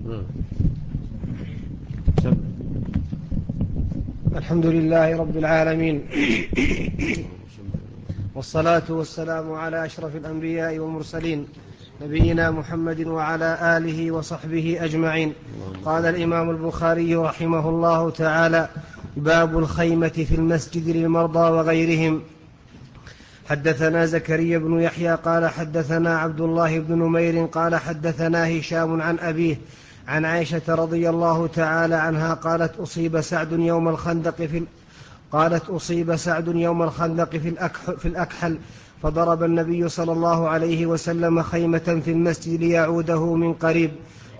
الحمد لله رب العالمين، والصلاة والسلام على أشرف الأنبياء والمرسلين نبينا محمد وعلى آله وصحبه أجمعين. قال الإمام البخاري رحمه الله تعالى: باب الخيمة في المسجد للمرضى وغيرهم. حدثنا زكريا بن يحيى قال حدثنا عبد الله بن نمير قال حدثنا هشام عن أبيه عن عائشة رضي الله تعالى عنها قالت: أصيب سعد يوم الخندق في الأكحل، فضرب النبي صلى الله عليه وسلم خيمة في المسجد ليعوده من قريب،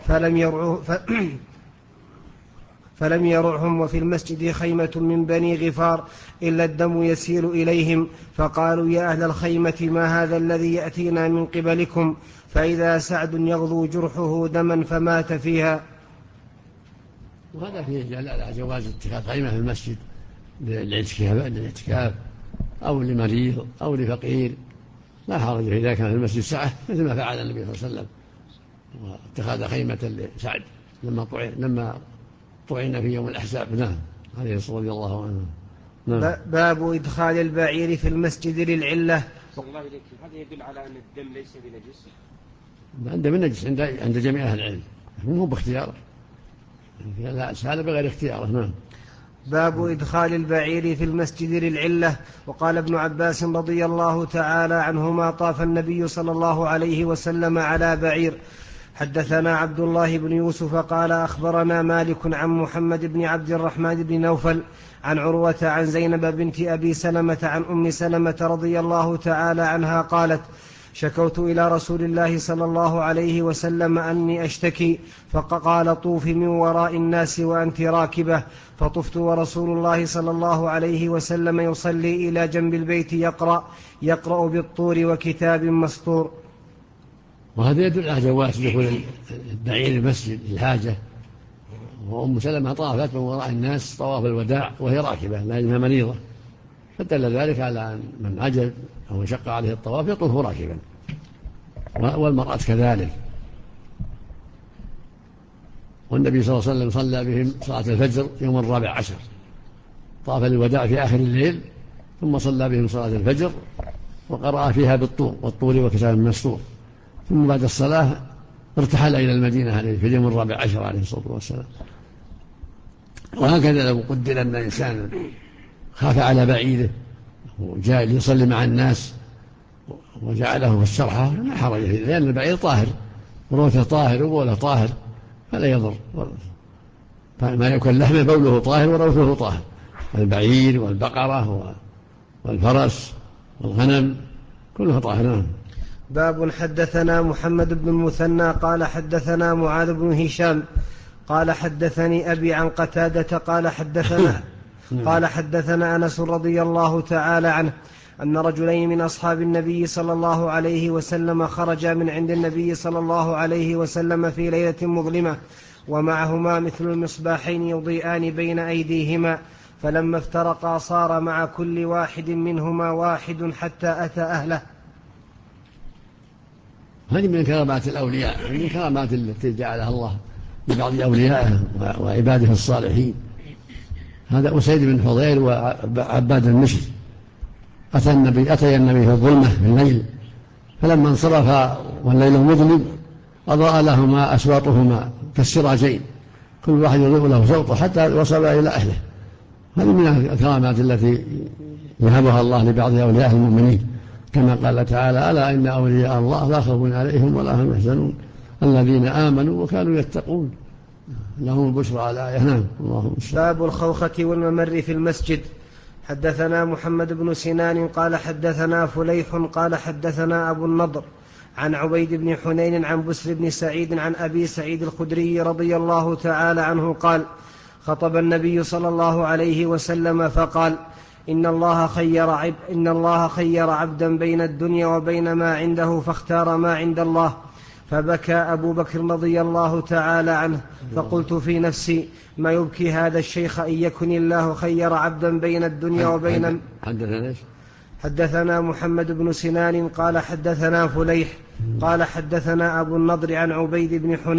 فلم يرعهم، وفي المسجد خيمة من بني غفار إلا الدم يسيل إليهم، فقالوا: يا أهل الخيمة، ما هذا الذي يأتينا من قبلكم؟ فإذا سعد يغلو جرحه دما فمات فيها. وهذا فيه دلالة على جواز اتخاذ خيمة في المسجد للاعتكاف أو لمريض أو لفقير، لا حرج إذا كان في المسجد سعة، مثل ما فعل النبي صلى الله عليه وسلم واتخذ خيمة لسعد لما طعن في يوم الأحزاب. نعم، عليه الصلاة رضي الله عنه. نعم. باب إدخال البعير في المسجد للعلة. هذا يدل على أن الدم ليس بنجس. الدم نجس عند جميع أهل العلم، مو باختياره، لا سهل بغير اختياره. نعم. باب إدخال البعير في المسجد للعلة. وقال ابن عباس رضي الله تعالى عنهما: طاف النبي صلى الله عليه وسلم على بعير. حدثنا عبد الله بن يوسف قال أخبرنا مالك عن محمد بن عبد الرحمن بن نوفل عن عروة عن زينب بنت أبي سلمة عن أم سلمة رضي الله تعالى عنها قالت: شكوت إلى رسول الله صلى الله عليه وسلم أني أشتكي، فقال: طوفي من وراء الناس وأنت راكبة. فطفت ورسول الله صلى الله عليه وسلم يصلي إلى جنب البيت يقرأ بالطور وكتاب مسطور. وهذا يدل على جواز دخول البعير المسجد للحاجة. وأم سلمة طافت من وراء الناس طواف الوداع وهي راكبة لأنها مريضة، فدل ذلك على أن من عجز أو شق عليه الطواف يطوف راكبا، والمرأة كذلك. والنبي صلى الله عليه وسلم صلى بهم صلاة الفجر يوم 14، طاف الوداع في آخر الليل، ثم صلى بهم صلاة الفجر وقرأ فيها والطور وكتاب مسطور، ثم بعد الصلاة ارتحل إلى المدينة في اليوم 14 عليه الصلاة والسلام. وهكذا لو قدر أن الإنسان خاف على بعيده وجاء ليصلي مع الناس وجعله في الشرحة، لا حرج فيه، لأن البعير طاهر وروثه طاهر وبوله طاهر فلا يضر. ما يكون لحمه بوله طاهر وروثه طاهر، البعير والبقرة والفرس والغنم كله طاهر. باب حدثنا محمد بن المثنى قال حدثنا معاذ بن هشام قال حدثني أبي عن قتادة قال حدثنا أنس رضي الله تعالى عنه أن رجلين من أصحاب النبي صلى الله عليه وسلم خرجا من عند النبي صلى الله عليه وسلم في ليلة مظلمة، ومعهما مثل المصباحين يضيئان بين أيديهما، فلما افترقا صار مع كل واحد منهما واحد حتى أتى أهله. هذه من كرامات الأولياء، من كرامات التي جعلها الله لبعض أوليائه وعباده الصالحين. هذا أسيد بن حضير وعباد المشر أتى النبي في الظلمة في الليل، فلما انصرف والليل مظلم أضاء لهما أسواطهما كالسراجين، كل واحد يضيء له صوته حتى وصل إلى أهله. هذه من الكرامات التي يهبها الله لبعض أولياء المؤمنين، كما قال تعالى: ألا إن أولياء الله لا خوف عليهم ولا هم يحزنون الذين آمنوا وكانوا يتقون لهم البشرى على آية. باب الخوخة والممر في المسجد. حدثنا محمد بن سنان قال حدثنا فليح قال حدثنا أبو النضر عن عبيد بن حنين عن بسر بن سعيد عن أبي سعيد الخدري رضي الله تعالى عنه قال: خطب النبي صلى الله عليه وسلم فقال: إن الله خير عبدا بين الدنيا وبين ما عنده فاختار ما عند الله. فبكى أبو بكر رضي الله تعالى عنه، فقلت في نفسي: ما يبكي هذا الشيخ إن يكن الله خير عبدا بين الدنيا وبين. حدثنا محمد بن سنان قال حدثنا فليح قال حدثنا أبو النضر عن عبيد بن حنين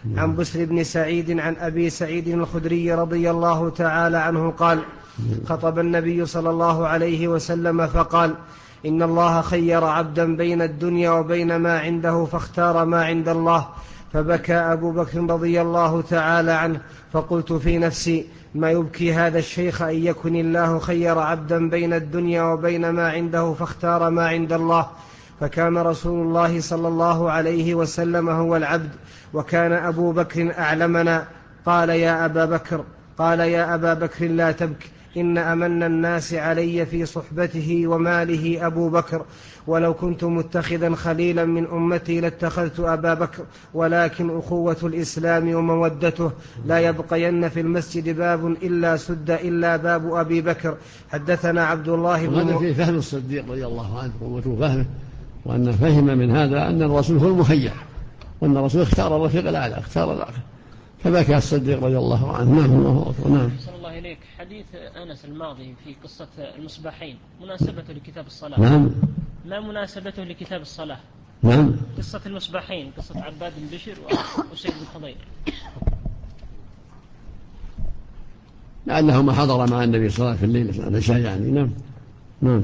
عن بسر بن سعيد عن أبي سعيد الخدري رضي الله تعالى عنه قال: خطب النبي صلى الله عليه وسلم فقال: إن الله خير عبدا بين الدنيا وبين ما عنده فاختار ما عند الله. فبكى أبو بكر رضي الله تعالى عنه، فقلت في نفسي: ما يبكي هذا الشيخ أن يكن الله خير عبدا بين الدنيا وبين ما عنده فاختار ما عند الله. فكان رسول الله صلى الله عليه وسلم هو العبد، وكان أبو بكر أعلمنا. قال يا أبا بكر لا تبك، إن أمن الناس علي في صحبته وماله أبو بكر، ولو كنت متخذا خليلا من أمتي لاتخذت أبا بكر، ولكن أخوة الإسلام ومودته لا يبقين في المسجد باب إلا سد إلا باب أبي بكر. حدثنا عبد الله بن وهذا في فهم الصديق رضي الله عنه قوة فهمه، وأن فهم من هذا أن الرسول هو المخير، وأن الرسول اختار الرفيق الأعلى، اختار الأعلى، فبكى الصديق رضي الله عنه. نعم. صلى الله إليك. حديث أنس الماضي في قصة المصباحين مناسبته لكتاب الصلاة. نعم. ما مناسبته لكتاب الصلاة؟ نعم. قصة المصباحين، قصة عباد بن بشر وسيد بن خضير. لأنهما حضر مع النبي صلى الله عليه وسلم في الليل العشاء يعني. نعم.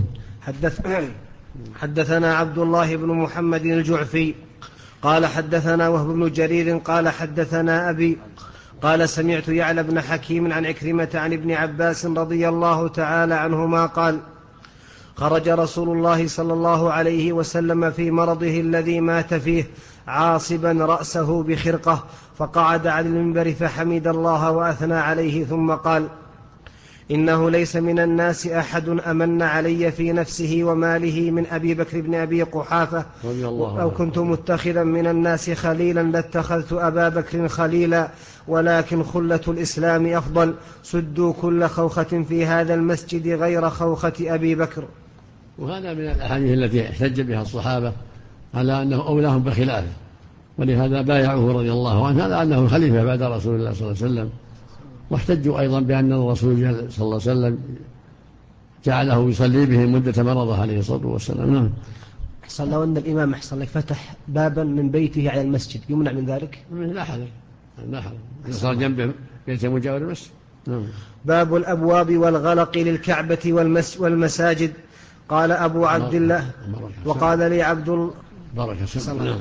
حدثنا عبد الله بن محمد الجعفي قال حدثنا وهب بن جرير قال حدثنا أبي قال: سمعت يعلى بن حكيم عن عكرمة عن ابن عباس رضي الله تعالى عنهما قال: خرج رسول الله صلى الله عليه وسلم في مرضه الذي مات فيه عاصبا رأسه بخرقة، فقعد على المنبر فحمد الله وأثنى عليه، ثم قال: إنه ليس من الناس أحد أمن علي في نفسه وماله من أبي بكر بن أبي قحافة، أو كنت متخذا من الناس خليلا لاتخذت أبا بكر خليلا، ولكن خلة الإسلام أفضل. سدوا كل خوخة في هذا المسجد غير خوخة أبي بكر. وهذا من الأحاديث التي احتج بها الصحابة على أنه أولاهم بخلافه، ولهذا بايعوه رضي الله عنه على أنه الخليفة بعد رسول الله صلى الله عليه وسلم. واحتجوا أيضا بأن الرسول صلى الله عليه وسلم جعله يصلي بهم مدة مرضه عليه الصلاة والسلام. نعم. أحسن لو أن الإمام أحسن لك فتح بابا من بيته على المسجد يمنع من ذلك؟ لا حرج، صار جنبه بيت مجاور المسجد. نعم. باب الأبواب والغلق للكعبة والمساجد. قال أبو عبد الله وقال لي عبد الله بارك الله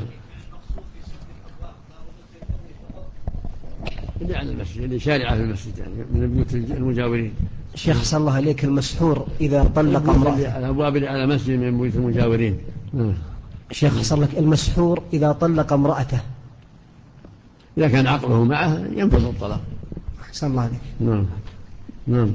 اللي على المسجد، اللي شارعه في المسجد يعني من بيوت المجاورين. شيخ صلى الله عليك، المسحور إذا طلق امرأته، الأبواب اللي على مسجد من بيوت المجاورين. شيخ صلى الله عليك، المسحور إذا طلق امرأته إذا كان عقله معه ينفذ الطلاق. صلى الله عليك. نعم.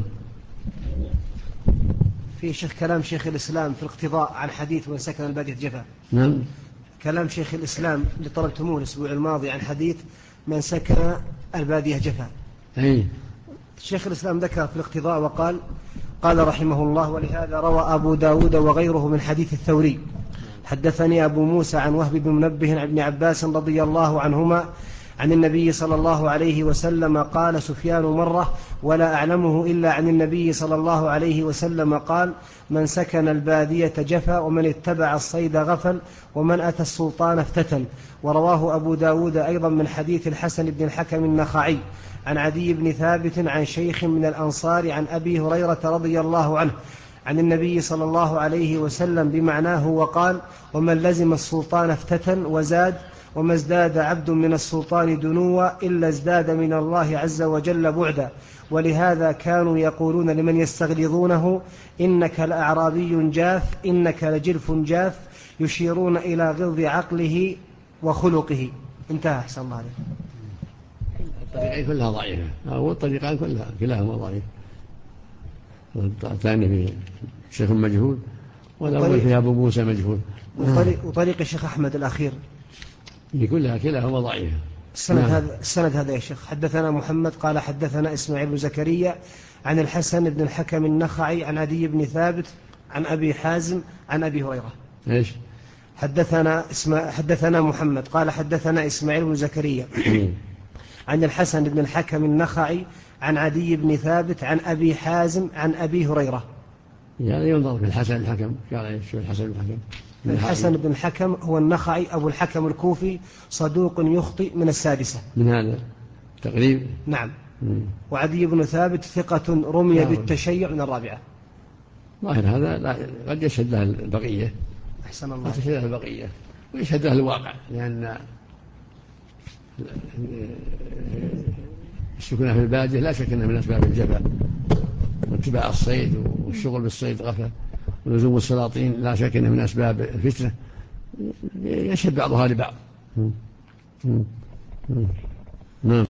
في شيخ كلام شيخ الإسلام في الاقتضاء عن حديث من سكن البادية جفا. نعم. كلام شيخ الإسلام اللي طلبتموه الأسبوع الماضي عن حديث من سكن البادية جفا. شيخ الإسلام ذكر في الاقتضاء وقال: قال رحمه الله: ولهذا روى أبو داود وغيره من حديث الثوري. حدثني أبو موسى عن وهب بن منبه عن ابن عباس رضي الله عنهما عن النبي صلى الله عليه وسلم قال: سفيان مرة ولا أعلمه إلا عن النبي صلى الله عليه وسلم قال: من سكن البادية جفا، ومن اتبع الصيد غفل، ومن أتى السلطان افتتن. ورواه أبو داود أيضا من حديث الحسن بن الحكم النخعي عن عدي بن ثابت عن شيخ من الأنصار عن أبي هريرة رضي الله عنه عن النبي صلى الله عليه وسلم بمعناه، وقال: ومن لزم السلطان افتتن وزاد، وما ازداد عبد من السلطان دنوا إلا ازداد من الله عز وجل بعدا. ولهذا كانوا يقولون لمن يستغلظونه: إنك لأعرابي جاف، إنك لجلف جاف، يشيرون إلى غلظ عقله وخلقه. انتهى. أحسن الله عليه. الطريقين كلها ضعيفة، أو الطريقان كلاهما ضعيف. الثاني في شيخ مجهول، والأول فيها أبو موسى مجهول. وطريق الشيخ أحمد الأخير كلاهما ضعيفة. السند هذا يا شيخ: حدثنا محمد قال حدثنا إسماعيل بن زكريا عن الحسن بن الحكم النخعي عن عدي بن ثابت عن أبي حازم عن أبي هريرة. إيش؟ حدثنا محمد قال حدثنا إسماعيل بن زكريا عن الحسن بن الحكم النخعي عن عدي بن ثابت عن أبي حازم عن أبي هريرة. يعني ينظر في الحسن الحكم، قال إيش الحسن الحكم؟ الحسن بن الحكم هو النخعي أبو الحكم الكوفي، صدوق يخطئ، من السادسة. من هذا تقريب. نعم. وعدي بن ثابت ثقة رمي بالتشيع، من الرابعة. ظاهر هذا لا قد يشهد له البقية. أحسن الله. قد يشهد له البقية ويشهد له الواقع، لأن السكنة في البادية لا شك أنها من أسباب الجفاء، واتباع الصيد والشغل بالصيد غفلة، ولزوم السلاطين لا شك أنها من أسباب الفتنة، يشهد بعضها لبعض. نعم.